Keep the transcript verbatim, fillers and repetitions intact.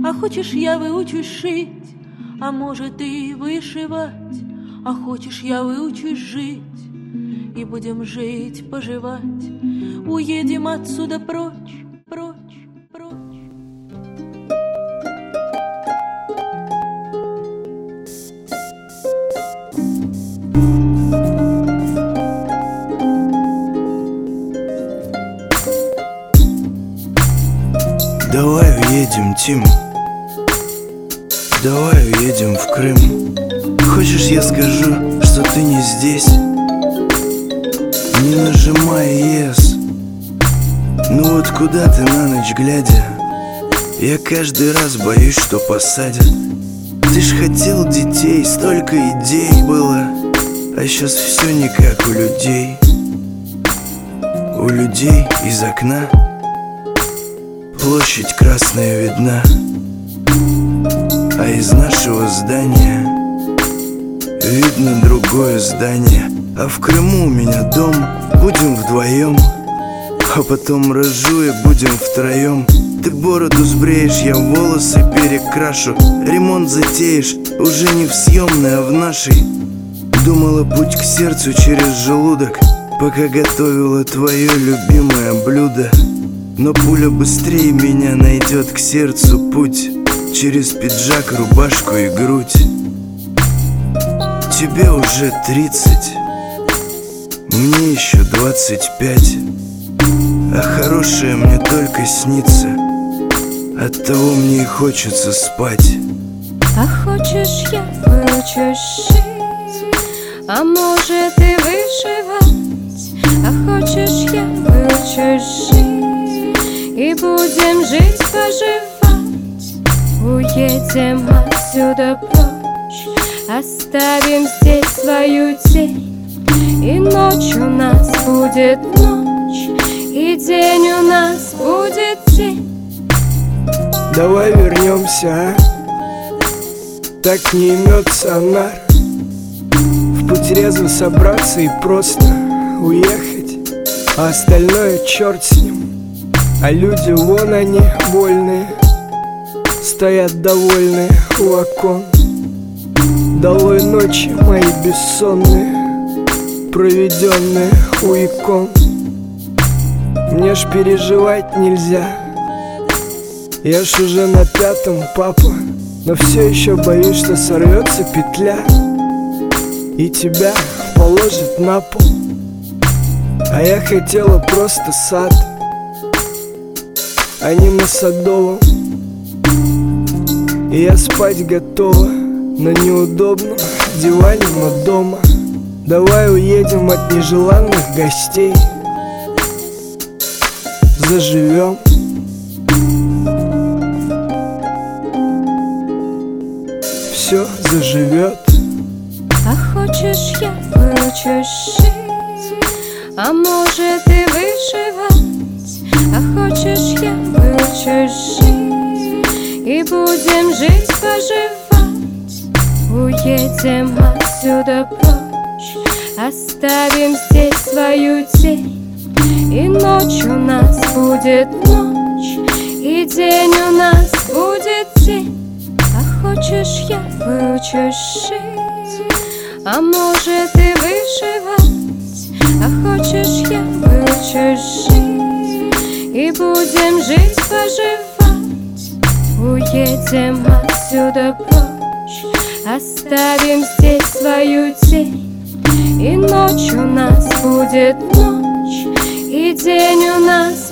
А хочешь, я выучусь шить, а может и вышивать. А хочешь, я выучусь жить, и будем жить, поживать. Уедем отсюда прочь, прочь, прочь. Давай уедем, Тим. Давай уедем в Крым. Хочешь, я скажу, что ты не здесь? Не нажимай ес. Ну вот куда ты на ночь глядя? Я каждый раз боюсь, что посадят. Ты ж хотел детей, столько идей было, а сейчас все не как у людей. У людей из окна площадь красная видна, а из нашего здания видно другое здание. А в Крыму у меня дом, будем вдвоем, а потом рожу и будем втроем. Ты бороду сбреешь, я волосы перекрашу, ремонт затеешь, уже не в съемной, а в нашей. Думала, путь к сердцу через желудок, пока готовила твое любимое блюдо. Но пуля быстрее меня найдет к сердцу путь через пиджак, рубашку и грудь. Тебе уже тридцать, мне еще двадцать пять, а хорошее мне только снится, оттого мне и хочется спать. А хочешь, я выучусь шить, а может и вышивать. А хочешь, я выучусь жить, и будем жить, поживать. Уедем отсюда прочь, оставим здесь свою тень. И ночь у нас будет ночь, и день у нас будет день. Давай вернемся, а? Так не имется нар. В путь резво собраться и просто уехать, а остальное черт с ним. А люди, вон они, вольные, стоят довольные у окон. Долой ночи мои бессонные, проведенные у икон. Мне ж переживать нельзя, я ж уже на пятом, папа, но все еще боюсь, что сорвется петля и тебя положит на пол. А я хотела просто сад, а не на Садовом. И я спать готова на неудобном диване, но дома. Давай уедем от нежеланных гостей, заживем. Все заживет. А хочешь, я выучусь шить, а может и вышивать. А хочешь, я выучусь жить, и будем жить, поживать. Уедем отсюда прочь, оставим здесь свою тень. И ночь у нас будет ночь, и день у нас будет день. А хочешь, я выучусь шить, а может и вышивать. А хочешь, я выучусь жить, и будем жить, поживать. Уедем отсюда прочь, оставим здесь свою тень. И ночь у нас будет ночь, и день у нас